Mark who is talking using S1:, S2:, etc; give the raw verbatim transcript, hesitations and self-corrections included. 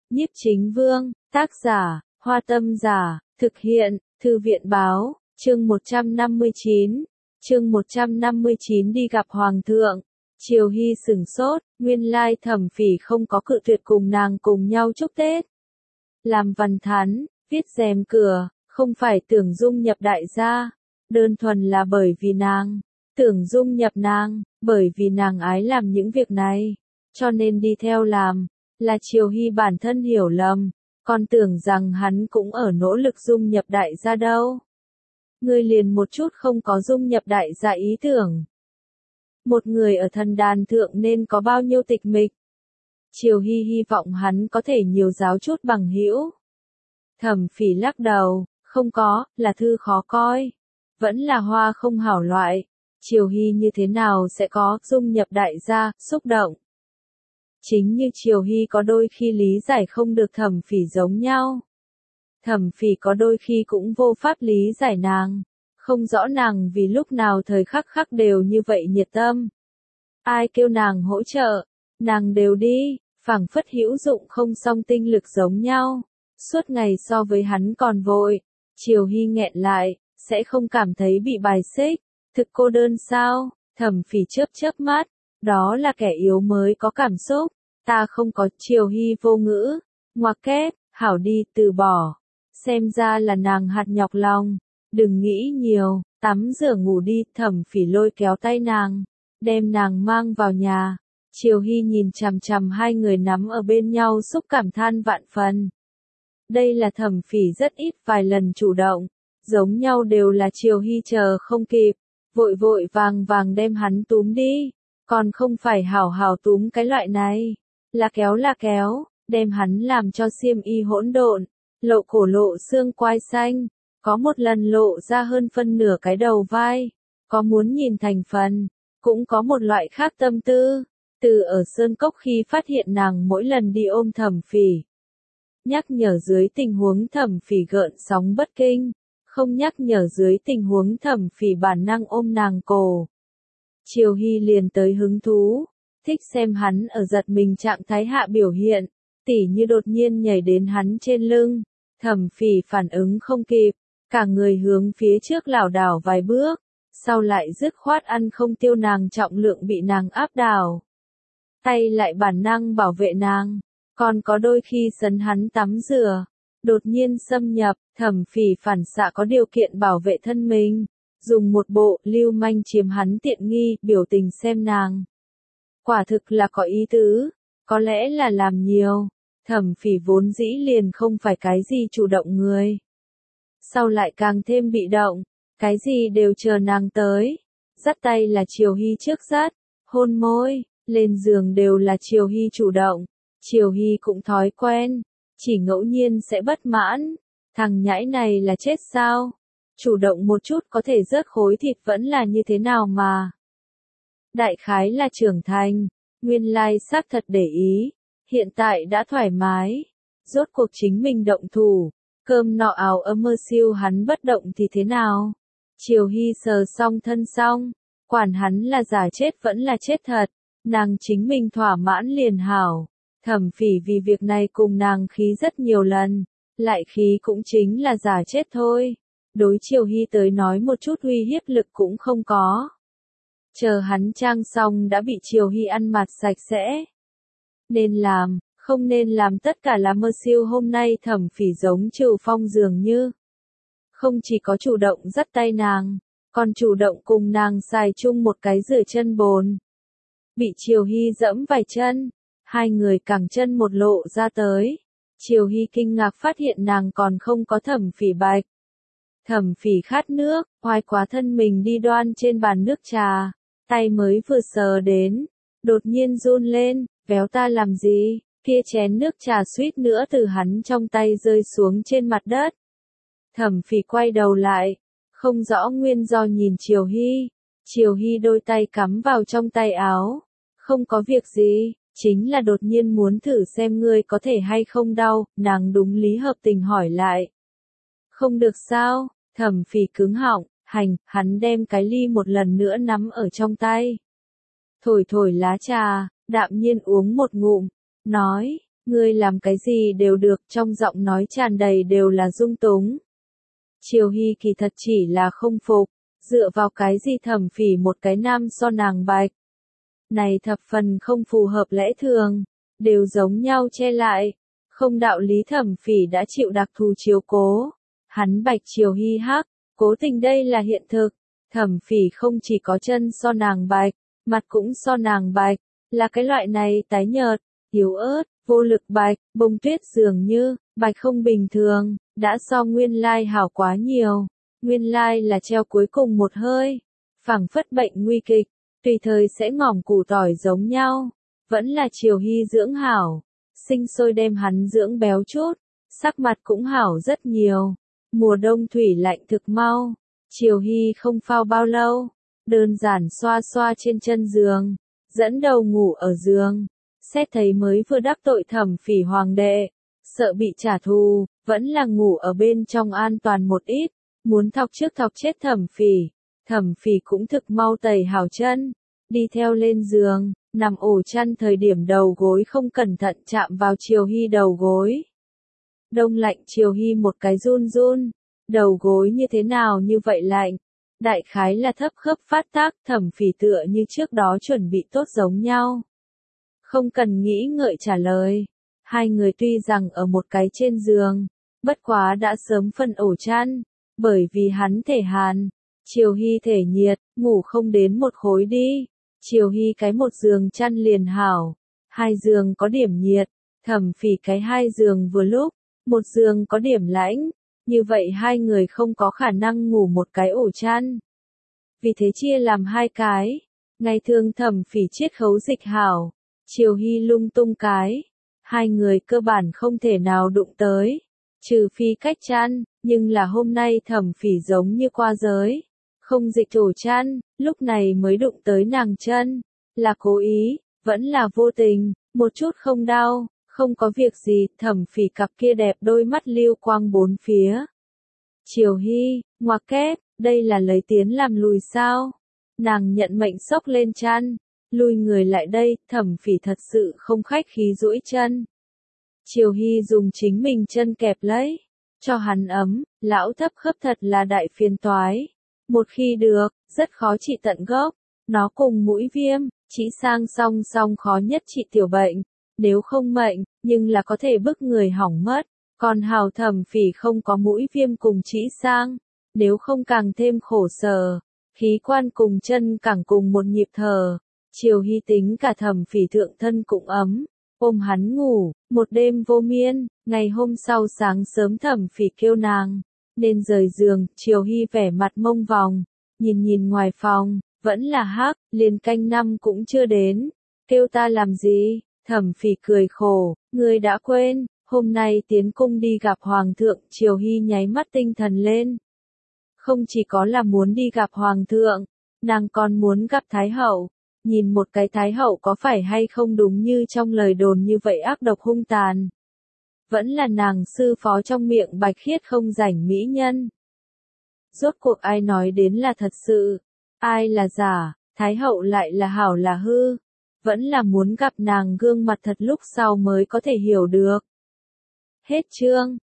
S1: Nhiếp Chính Vương, tác giả, Hoa Tâm Giả, thực hiện, Thư viện báo, chương một trăm năm mươi chín. Chương một trăm năm mươi chín đi gặp Hoàng thượng. Triều Hy sửng sốt, nguyên lai Thẩm Phỉ không có cự tuyệt cùng nàng cùng nhau chúc Tết. Làm văn thán, viết rèm cửa, không phải tưởng dung nhập đại gia, đơn thuần là bởi vì nàng, tưởng dung nhập nàng, bởi vì nàng ái làm những việc này, cho nên đi theo làm, là Triều Hy bản thân hiểu lầm, còn tưởng rằng hắn cũng ở nỗ lực dung nhập đại gia đâu. Ngươi liền một chút không có dung nhập đại gia ý tưởng. Một người ở thần đàn thượng nên có bao nhiêu tịch mịch. Triều Hy hy vọng hắn có thể nhiều giáo chút bằng hữu. Thẩm Phỉ lắc đầu, không có, là thư khó coi. Vẫn là hoa không hảo loại. Triều Hy như thế nào sẽ có dung nhập đại gia, xúc động. Chính như Triều Hy có đôi khi lý giải không được Thẩm Phỉ giống nhau. Thẩm Phỉ có đôi khi cũng vô pháp lý giải nàng. Không rõ nàng vì lúc nào thời khắc khắc đều như vậy nhiệt tâm. Ai kêu nàng hỗ trợ, nàng đều đi, phảng phất hữu dụng không song tinh lực giống nhau. Suốt ngày so với hắn còn vội, Triều Hy nghẹn lại, sẽ không cảm thấy bị bài xích, thực cô đơn sao? Thẩm Phỉ chớp chớp mắt, đó là kẻ yếu mới có cảm xúc, ta không có. Triều Hy vô ngữ, ngoặc kép, hảo đi, từ bỏ. Xem ra là nàng hạt nhọc lòng, đừng nghĩ nhiều, tắm rửa ngủ đi. Thẩm Phỉ lôi kéo tay nàng, đem nàng mang vào nhà. Triều Hy nhìn chằm chằm hai người nắm ở bên nhau xúc cảm than vạn phần. Đây là Thẩm Phỉ rất ít vài lần chủ động, giống nhau đều là Triều Hy chờ không kịp, vội vội vàng vàng đem hắn túm đi, còn không phải hảo hảo túm cái loại này, là kéo là kéo, đem hắn làm cho xiêm y hỗn độn, lộ cổ lộ xương quai xanh, có một lần lộ ra hơn phân nửa cái đầu vai, có muốn nhìn thành phần, cũng có một loại khác tâm tư, từ ở Sơn Cốc khi phát hiện nàng mỗi lần đi ôm Thẩm Phỉ. Nhắc nhở dưới tình huống Thẩm Phỉ gợn sóng bất kinh, không nhắc nhở dưới tình huống Thẩm Phỉ bản năng ôm nàng cổ. Triều Hy liền tới hứng thú, thích xem hắn ở giật mình trạng thái hạ biểu hiện, tỉ như đột nhiên nhảy đến hắn trên lưng, Thẩm Phỉ phản ứng không kịp, cả người hướng phía trước lảo đảo vài bước, sau lại dứt khoát ăn không tiêu nàng trọng lượng bị nàng áp đảo. Tay lại bản năng bảo vệ nàng. Còn có đôi khi sấn hắn tắm rửa, đột nhiên xâm nhập, Thẩm Phỉ phản xạ có điều kiện bảo vệ thân mình, dùng một bộ lưu manh chiếm hắn tiện nghi biểu tình xem nàng. Quả thực là có ý tứ, có lẽ là làm nhiều, Thẩm Phỉ vốn dĩ liền không phải cái gì chủ động người. Sau lại càng thêm bị động, cái gì đều chờ nàng tới, dắt tay là Triều Hy trước dắt, hôn môi, lên giường đều là Triều Hy chủ động. Triều Hy cũng thói quen, chỉ ngẫu nhiên sẽ bất mãn, thằng nhãi này là chết sao? Chủ động một chút có thể rớt khối thịt vẫn là như thế nào mà? Đại khái là trưởng thành, nguyên lai xác thật để ý, hiện tại đã thoải mái, rốt cuộc chính mình động thủ, cơm nọ áo ấm mơ siêu hắn bất động thì thế nào? Triều Hy sờ xong thân xong, quản hắn là giả chết vẫn là chết thật, nàng chính mình thỏa mãn liền hảo. Thẩm Phỉ vì việc này cùng nàng khí rất nhiều lần, lại khí cũng chính là giả chết thôi. Đối Triều Hy tới nói một chút uy hiếp lực cũng không có. Chờ hắn trang xong đã bị Triều Hy ăn mặt sạch sẽ. Nên làm, không nên làm tất cả là mơ siêu. Hôm nay Thẩm Phỉ giống Trừ Phong dường như. Không chỉ có chủ động dắt tay nàng, còn chủ động cùng nàng xài chung một cái rửa chân bồn. Bị Triều Hy dẫm vài chân. Hai người cẳng chân một lộ ra tới. Triều Hy kinh ngạc phát hiện nàng còn không có Thẩm Phỉ bạch. Thẩm Phỉ khát nước, oai quá thân mình đi đoan trên bàn nước trà. Tay mới vừa sờ đến, đột nhiên run lên, véo ta làm gì, kia chén nước trà suýt nữa từ hắn trong tay rơi xuống trên mặt đất. Thẩm Phỉ quay đầu lại, không rõ nguyên do nhìn Triều Hy. Triều Hy đôi tay cắm vào trong tay áo. Không có việc gì. Chính là đột nhiên muốn thử xem ngươi có thể hay không đau, nàng đúng lý hợp tình hỏi lại. Không được sao? Thẩm Phỉ cứng họng, hành, hắn đem cái ly một lần nữa nắm ở trong tay. Thổi thổi lá trà, đạm nhiên uống một ngụm, nói, Ngươi làm cái gì đều được, trong giọng nói tràn đầy đều là dung túng. Triều Hy kỳ thật chỉ là không phục, dựa vào cái gì Thẩm Phỉ một cái nam so nàng bạch. Này thập phần không phù hợp lẽ thường, đều giống nhau che lại, không đạo lý Thẩm Phỉ đã chịu đặc thù chiếu cố. Hắn bạch Triều Hy hắc, cố tình đây là hiện thực, Thẩm Phỉ không chỉ có chân so nàng bạch, mặt cũng so nàng bạch, là cái loại này tái nhợt, yếu ớt, vô lực bạch, bông tuyết dường như, bạch không bình thường, đã so nguyên lai hảo quá nhiều. Nguyên lai là treo cuối cùng một hơi, phảng phất bệnh nguy kịch, tùy thời sẽ ngỏm củ tỏi giống nhau, vẫn là Triều Hy dưỡng hảo, sinh sôi đem hắn dưỡng béo chút, sắc mặt cũng hảo rất nhiều. Mùa đông thủy lạnh thực mau, Triều Hy không phao bao lâu, đơn giản xoa xoa trên chân giường, dẫn đầu ngủ ở giường, xét thấy mới vừa đắc tội Thẩm Phỉ hoàng đệ, sợ bị trả thù, vẫn là ngủ ở bên trong an toàn một ít, muốn thọc trước thọc chết Thẩm Phỉ. Thẩm Phỉ cũng thực mau tẩy hảo chân, đi theo lên giường, nằm ổ chăn thời điểm đầu gối không cẩn thận chạm vào Triều Hy đầu gối. Đông lạnh Triều Hy một cái run run, đầu gối như thế nào như vậy lạnh, đại khái là thấp khớp phát tác. Thẩm Phỉ tựa như trước đó chuẩn bị tốt giống nhau, không cần nghĩ ngợi trả lời. Hai người tuy rằng ở một cái trên giường, bất quá đã sớm phân ổ chăn, bởi vì hắn thể hàn, Triều Hy thể nhiệt, ngủ không đến một khối đi. Triều Hy cái một giường chăn liền hảo, hai giường có điểm nhiệt, Thẩm Phỉ cái hai giường vừa lúc, một giường có điểm lãnh, như vậy hai người không có khả năng ngủ một cái ổ chăn. Vì thế chia làm hai cái, ngày thường Thẩm Phỉ chiết khấu dịch hảo, Triều Hy lung tung cái, hai người cơ bản không thể nào đụng tới, trừ phi cách chăn, nhưng là hôm nay Thẩm Phỉ giống như qua giới, không dịch ổ chăn, lúc này mới đụng tới nàng chân, là cố ý, vẫn là vô tình, một chút không đau, không có việc gì. Thẩm Phỉ cặp kia đẹp đôi mắt lưu quang bốn phía. Triều Hy, ngoặc kép, đây là lấy tiến làm lùi sao? Nàng nhận mệnh xốc lên chăn, lui người lại đây. Thẩm Phỉ thật sự không khách khí duỗi chân. Triều Hy dùng chính mình chân kẹp lấy, cho hắn ấm. Lão thấp khớp thật là đại phiền toái, một khi được, rất khó trị tận gốc. Nó cùng mũi viêm, chỉ sang song song khó nhất trị tiểu bệnh, nếu không mệnh, nhưng là có thể bức người hỏng mất. Còn hào Thẩm Phỉ không có mũi viêm cùng chỉ sang, nếu không càng thêm khổ sở, khí quan cùng chân càng cùng một nhịp thở. Triều Hy tính cả Thẩm Phỉ thượng thân cũng ấm, ôm hắn ngủ, một đêm vô miên. Ngày hôm sau sáng sớm Thẩm Phỉ kêu nàng nên rời giường. Triều Hy vẻ mặt mông vòng, nhìn nhìn ngoài phòng, vẫn là hắc, liền canh năm cũng chưa đến, kêu ta làm gì? Thẩm Phỉ cười khổ, ngươi đã quên, hôm nay tiến cung đi gặp hoàng thượng. Triều Hy nháy mắt tinh thần lên, không chỉ có là muốn đi gặp hoàng thượng, nàng còn muốn gặp thái hậu. Nhìn một cái thái hậu có phải hay không đúng như trong lời đồn như vậy ác độc hung tàn, vẫn là nàng sư phó trong miệng bạch khiết không rảnh mỹ nhân. Rốt cuộc ai nói đến là thật sự, ai là giả, thái hậu lại là hảo là hư, vẫn là muốn gặp nàng gương mặt thật lúc sau mới có thể hiểu được. Hết chương.